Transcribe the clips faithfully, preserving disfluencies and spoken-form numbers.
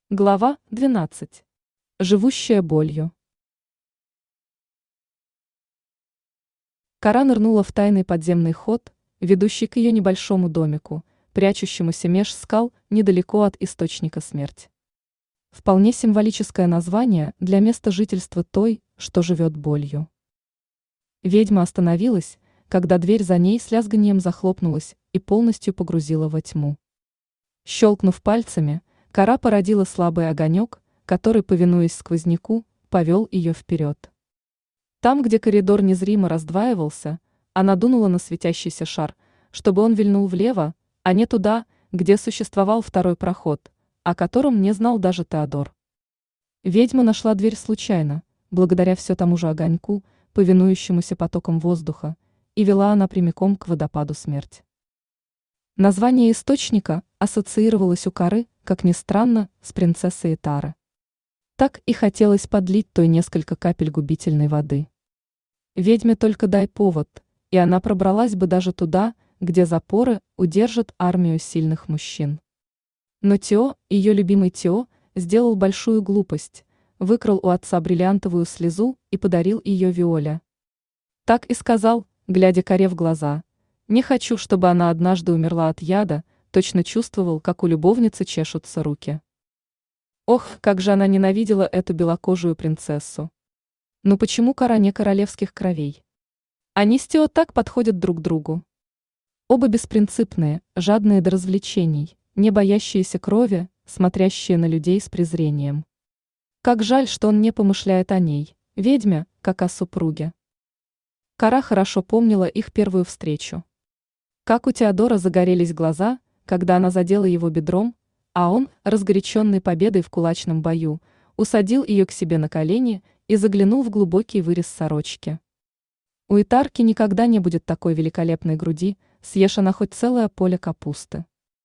Глава двенадцать. Живущая болью. Кара нырнула в тайный подземный ход, ведущий к ее небольшому домику, прячущемуся меж скал недалеко от источника смерти. Вполне символическое название для места жительства той, что живет болью. Ведьма остановилась, когда дверь за ней с лязганием захлопнулась и полностью погрузила во тьму. Щелкнув пальцами, Кара породила слабый огонек, который, повинуясь сквозняку, повел ее вперед. Там, где коридор незримо раздваивался, она дунула на светящийся шар, чтобы он вильнул влево, а не туда, где существовал второй проход, о котором не знал даже Теодор. Ведьма нашла дверь случайно, благодаря все тому же огоньку, повинующемуся потокам воздуха, и вела она прямиком к водопаду смерти. Название источника ассоциировалось у Кары, как ни странно, с принцессой Этары. Так и хотелось подлить той несколько капель губительной воды. Ведьме только дай повод, и она пробралась бы даже туда, где запоры удержат армию сильных мужчин. Но Тео, ее любимый Тео, сделал большую глупость, выкрал у отца бриллиантовую слезу и подарил ее Виоле. Так и сказал, глядя Каре в глаза: «Не хочу, чтобы она однажды умерла от яда», точно чувствовал, как у любовницы чешутся руки. Ох, как же она ненавидела эту белокожую принцессу. Но почему Кара не королевских кровей? Они с Тео так подходят друг другу. Оба беспринципные, жадные до развлечений, не боящиеся крови, смотрящие на людей с презрением. Как жаль, что он не помышляет о ней, ведьме, как о супруге. Кара хорошо помнила их первую встречу. Как у Теодора загорелись глаза, когда она задела его бедром, а он, разгоряченный победой в кулачном бою, усадил ее к себе на колени и заглянул в глубокий вырез сорочки. У Итарки никогда не будет такой великолепной груди, съешь она хоть целое поле капусты.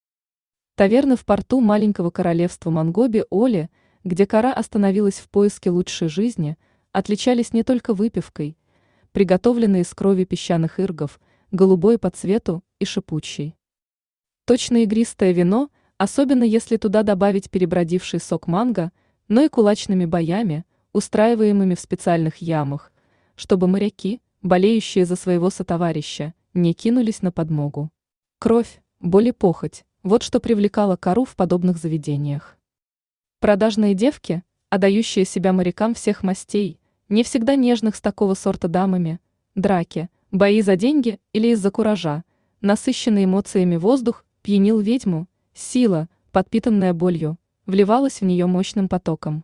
Таверны в порту маленького королевства Монгоби Оли, где Кара остановилась в поиске лучшей жизни, отличались не только выпивкой, приготовленной из крови песчаных иргов, голубой по цвету и шипучей. Точно игристое вино, особенно если туда добавить перебродивший сок манго, но и кулачными боями, устраиваемыми в специальных ямах, чтобы моряки, болеющие за своего сотоварища, не кинулись на подмогу. Кровь, боль и похоть – вот что привлекало Кару в подобных заведениях. Продажные девки, отдающие себя морякам всех мастей, не всегда нежных с такого сорта дамами, драки, бои за деньги или из-за куража, насыщенный эмоциями воздух пьянил ведьму, сила, подпитанная болью, вливалась в нее мощным потоком.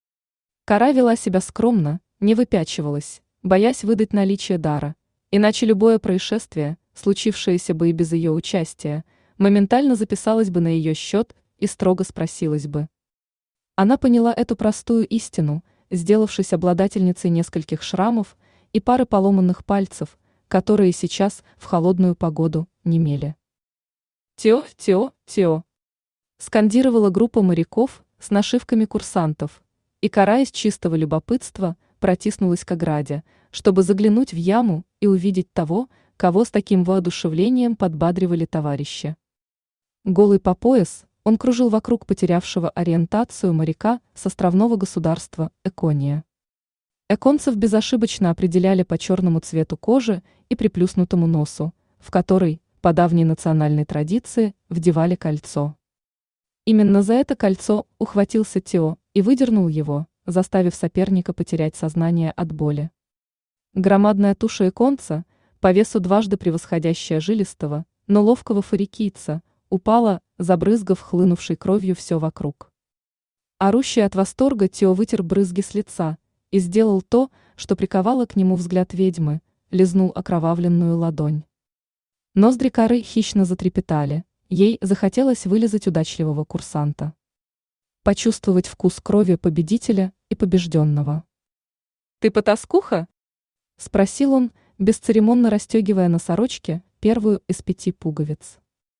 Кара вела себя скромно, не выпячивалась, боясь выдать наличие дара, иначе любое происшествие, случившееся бы и без ее участия, моментально записалось бы на ее счет и строго спросилось бы. Она поняла эту простую истину, сделавшись обладательницей нескольких шрамов и пары поломанных пальцев, которые сейчас в холодную погоду немели. «Тео, Тео, Тео!» скандировала группа моряков с нашивками курсантов, и Кара из чистого любопытства протиснулась к ограде, чтобы заглянуть в яму и увидеть того, кого с таким воодушевлением подбадривали товарищи. Голый по пояс, он кружил вокруг потерявшего ориентацию моряка с островного государства Экония. Эконцев безошибочно определяли по черному цвету кожи и приплюснутому носу, в который, по давней национальной традиции, вдевали кольцо. Именно за это кольцо ухватился Тео и выдернул его, заставив соперника потерять сознание от боли. Громадная туша иконца, по весу дважды превосходящая жилистого, но ловкого фарикийца, упала, забрызгав хлынувшей кровью все вокруг. Орущий от восторга Тео вытер брызги с лица и сделал то, что приковало к нему взгляд ведьмы, лизнул окровавленную ладонь. Ноздри Кары хищно затрепетали, ей захотелось вылизать удачливого курсанта. Почувствовать вкус крови победителя и побежденного. «Ты потаскуха?» – спросил он, бесцеремонно расстегивая на сорочке первую из пяти пуговиц.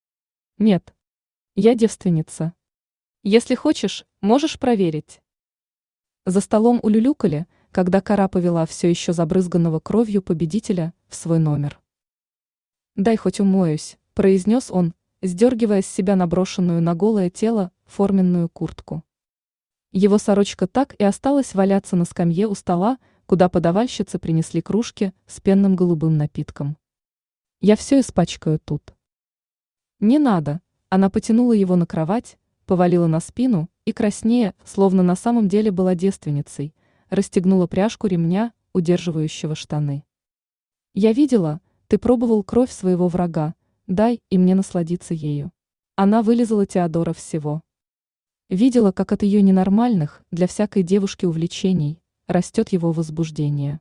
«Нет. Я девственница. Если хочешь, можешь проверить». За столом улюлюкали, когда Кара повела все еще забрызганного кровью победителя в свой номер. «Дай хоть умоюсь», – произнес он, сдергивая с себя наброшенную на голое тело форменную куртку. Его сорочка так и осталась валяться на скамье у стола, куда подавальщицы принесли кружки с пенным голубым напитком. «Я все испачкаю тут». «Не надо», она потянула его на кровать, повалила на спину и краснея, словно на самом деле была девственницей, расстегнула пряжку ремня, удерживающего штаны. «Я видела, ты пробовал кровь своего врага, дай и мне насладиться ею». Она вылизала Теодора всего. Видела, как от ее ненормальных для всякой девушки увлечений растет его возбуждение.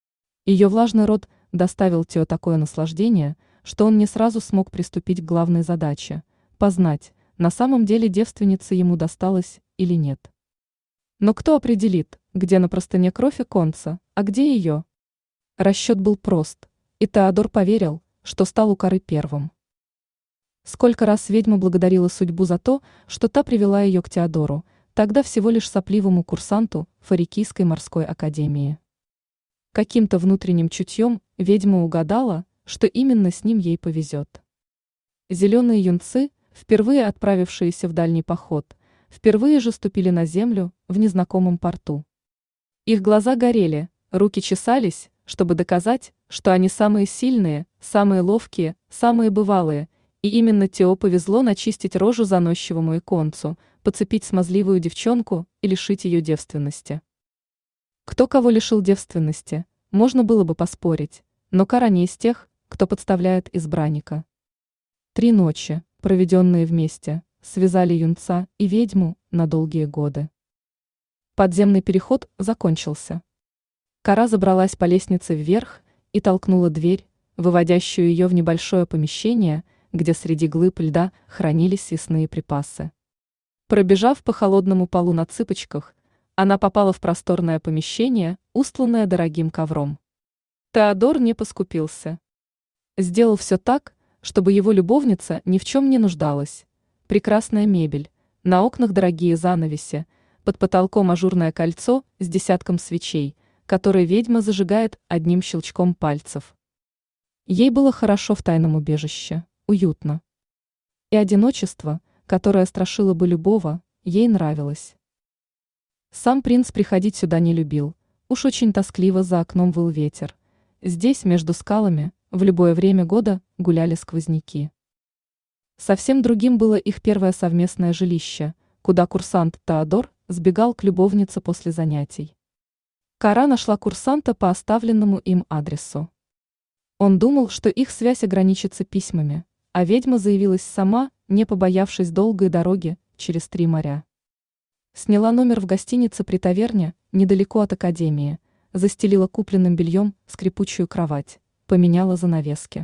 Ее влажный рот доставил Тео такое наслаждение, что он не сразу смог приступить к главной задаче – познать, на самом деле девственница ему досталась или нет. Но кто определит, где на простыне кровь и конца, а где ее? Расчет был прост, и Теодор поверил, что стал у коры первым. Сколько раз ведьма благодарила судьбу за то, что та привела ее к Теодору, тогда всего лишь сопливому курсанту Фарикийской морской академии. Каким-то внутренним чутьем ведьма угадала, что именно с ним ей повезет. Зеленые юнцы, впервые отправившиеся в дальний поход, впервые же ступили на землю в незнакомом порту. Их глаза горели, руки чесались, чтобы доказать, что они самые сильные, самые ловкие, самые бывалые, и именно Тео повезло начистить рожу заносчивому иконцу, подцепить смазливую девчонку и лишить ее девственности. Кто кого лишил девственности, можно было бы поспорить, но Кара не из тех, кто подставляет избранника. Три ночи, проведенные вместе, связали юнца и ведьму на долгие годы. Подземный переход закончился. Кара забралась по лестнице вверх и толкнула дверь, выводящую ее в небольшое помещение, где среди глыб льда хранились съестные припасы. Пробежав по холодному полу на цыпочках, она попала в просторное помещение, устланное дорогим ковром. Теодор не поскупился. Сделал все так, чтобы его любовница ни в чем не нуждалась. Прекрасная мебель, на окнах дорогие занавеси, под потолком ажурное кольцо с десятком свечей, которые ведьма зажигает одним щелчком пальцев. Ей было хорошо в тайном убежище, уютно. И одиночество, которое страшило бы любого, ей нравилось. Сам принц приходить сюда не любил, уж очень тоскливо за окном выл ветер. Здесь, между скалами, в любое время года гуляли сквозняки. Совсем другим было их первое совместное жилище, куда курсант Теодор сбегал к любовнице после занятий. Кара нашла курсанта по оставленному им адресу. Он думал, что их связь ограничится письмами, а ведьма заявилась сама, не побоявшись долгой дороги через три моря. Сняла номер в гостинице при таверне, недалеко от академии, застелила купленным бельем скрипучую кровать, поменяла занавески.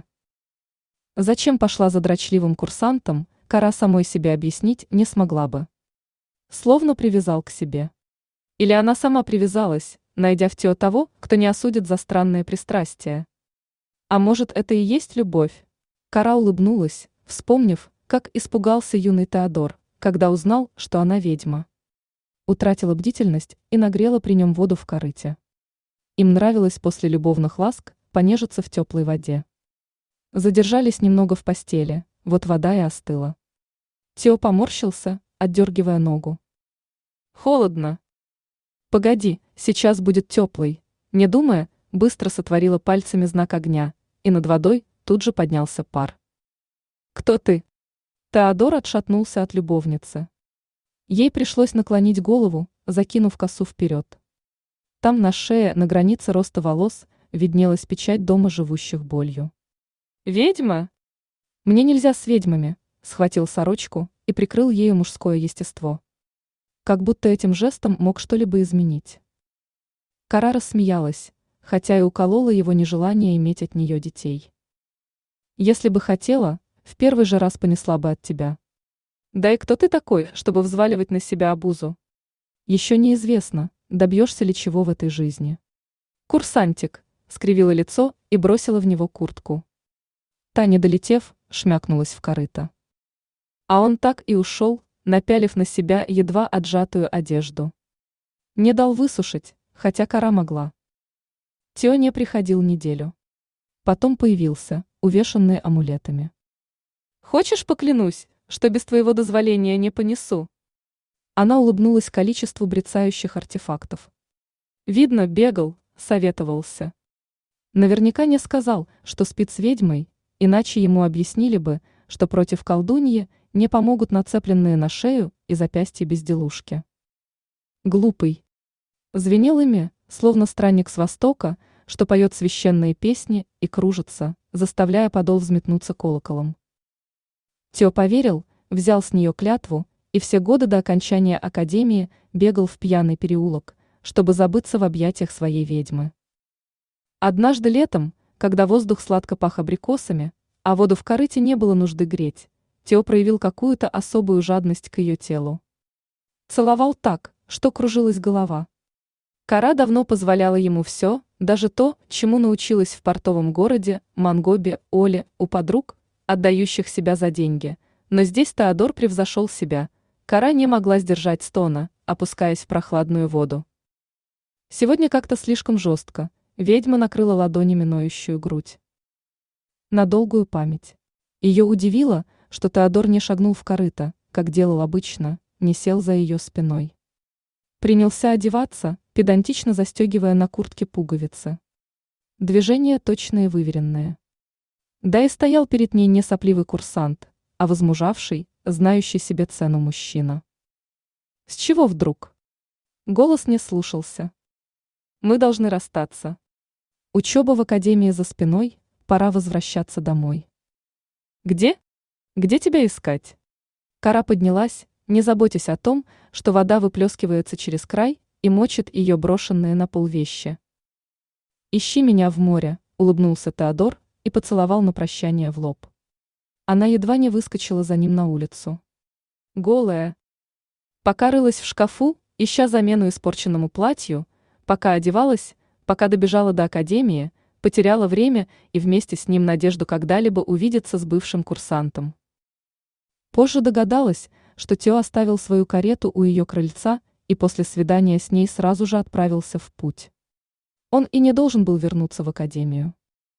Зачем пошла за дрочливым курсантом, Кара самой себе объяснить не смогла бы. Словно привязал к себе. Или она сама привязалась, найдя в Тео того, кто не осудит за странные пристрастия. А может, это и есть любовь? Кара улыбнулась, вспомнив, как испугался юный Теодор, когда узнал, что она ведьма. Утратила бдительность и нагрела при нем воду в корыте. Им нравилось после любовных ласк понежиться в теплой воде. Задержались немного в постели, вот вода и остыла. Тео поморщился, отдергивая ногу. «Холодно». «Погоди, сейчас будет теплый», не думая, быстро сотворила пальцами знак огня, и над водой тут же поднялся пар. «Кто ты?» Теодор отшатнулся от любовницы. Ей пришлось наклонить голову, закинув косу вперед. Там на шее, на границе роста волос, виднелась печать дома живущих болью. «Ведьма?» «Мне нельзя с ведьмами», схватил сорочку и прикрыл ею мужское естество. Как будто этим жестом мог что-либо изменить. Кара рассмеялась, хотя и уколола его нежелание иметь от нее детей. «Если бы хотела, в первый же раз понесла бы от тебя». «Да и кто ты такой, чтобы взваливать на себя обузу?» «Еще неизвестно, добьешься ли чего в этой жизни». «Курсантик», скривила лицо и бросила в него куртку. Та, не долетев, шмякнулась в корыто. А он так и ушел, напялив на себя едва отжатую одежду. Не дал высушить, хотя Кара могла. Тео не приходил неделю. Потом появился, увешанный амулетами. «Хочешь, поклянусь, что без твоего дозволения не понесу?» Она улыбнулась количеству брецающих артефактов. Видно, бегал, советовался. Наверняка не сказал, что спит с ведьмой, иначе ему объяснили бы, что против колдуньи не помогут нацепленные на шею и запястья безделушки. Глупый. Звенел ими, словно странник с Востока, что поет священные песни и кружится, заставляя подол взметнуться колоколом. Тео поверил, взял с нее клятву и все годы до окончания академии бегал в пьяный переулок, чтобы забыться в объятиях своей ведьмы. Однажды летом, когда воздух сладко пах абрикосами, а воду в корыте не было нужды греть, Тео проявил какую-то особую жадность к ее телу. Целовал так, что кружилась голова. Кара давно позволяла ему все, даже то, чему научилась в портовом городе Монгобе Оле у подруг, отдающих себя за деньги, но здесь Теодор превзошел себя. Кара не могла сдержать стона, опускаясь в прохладную воду. Сегодня как-то слишком жестко, ведьма накрыла ладонями ноющую грудь. На долгую память. Ее удивило, что Теодор не шагнул в корыто, как делал обычно, не сел за ее спиной. Принялся одеваться, педантично застегивая на куртке пуговицы. Движения точные и выверенные. Да и стоял перед ней не сопливый курсант, а возмужавший, знающий себе цену мужчина. С чего вдруг? Голос не слушался. Мы должны расстаться. Учеба в академии за спиной, пора возвращаться домой. Где? Где тебя искать? Кара поднялась, не заботясь о том, что вода выплескивается через край и мочит ее брошенные на пол вещи. «Ищи меня в море», — улыбнулся Теодор и поцеловал на прощание в лоб. Она едва не выскочила за ним на улицу. Голая. Пока рылась в шкафу, ища замену испорченному платью, пока одевалась, пока добежала до академии, потеряла время и вместе с ним надежду когда-либо увидеться с бывшим курсантом. Позже догадалась, что Тео оставил свою карету у ее крыльца и после свидания с ней сразу же отправился в путь. Он и не должен был вернуться в академию.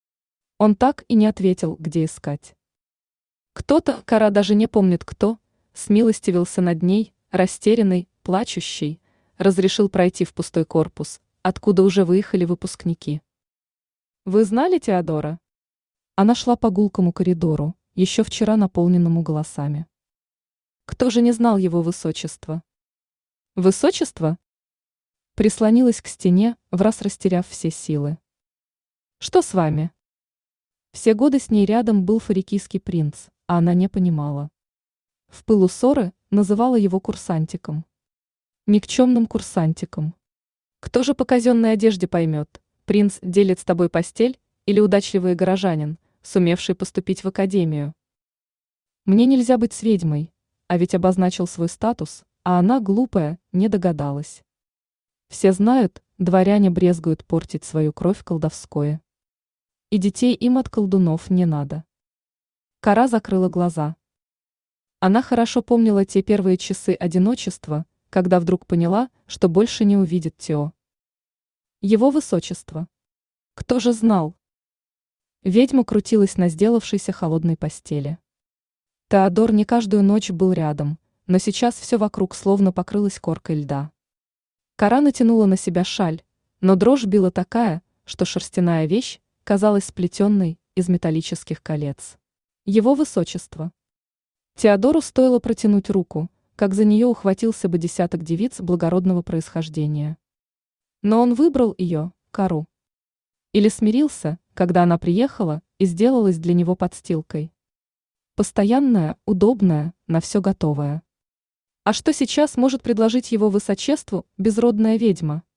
Он так и не ответил, где искать. Кто-то, Кара даже не помнит кто, смилостивился над ней, растерянный, плачущий, разрешил пройти в пустой корпус, откуда уже выехали выпускники. «Вы знали Теодора?» Она шла по гулкому коридору, еще вчера наполненному голосами. Кто же не знал его высочества? Высочество? Прислонилась к стене, враз растеряв все силы. Что с вами? Все годы с ней рядом был фарикийский принц, а она не понимала. В пылу ссоры называла его курсантиком. Никчемным курсантиком. Кто же по казенной одежде поймет, принц делит с тобой постель или удачливый горожанин, сумевший поступить в академию? Мне нельзя быть с ведьмой, а ведь обозначил свой статус, а она, глупая, не догадалась. Все знают, дворяне брезгуют портить свою кровь колдовское. И детей им от колдунов не надо. Кара закрыла глаза. Она хорошо помнила те первые часы одиночества, когда вдруг поняла, что больше не увидит Тео. Его высочество. Кто же знал? Ведьма крутилась на сделавшейся холодной постели. Теодор не каждую ночь был рядом, но сейчас все вокруг словно покрылось коркой льда. Кара натянула на себя шаль, но дрожь била такая, что шерстяная вещь казалась сплетенной из металлических колец. Его высочество. Теодору стоило протянуть руку, как за нее ухватился бы десяток девиц благородного происхождения. Но он выбрал ее, Кару. Или смирился, когда она приехала и сделалась для него подстилкой. Постоянная, удобная, на все готовая. А что сейчас может предложить его высочеству безродная ведьма?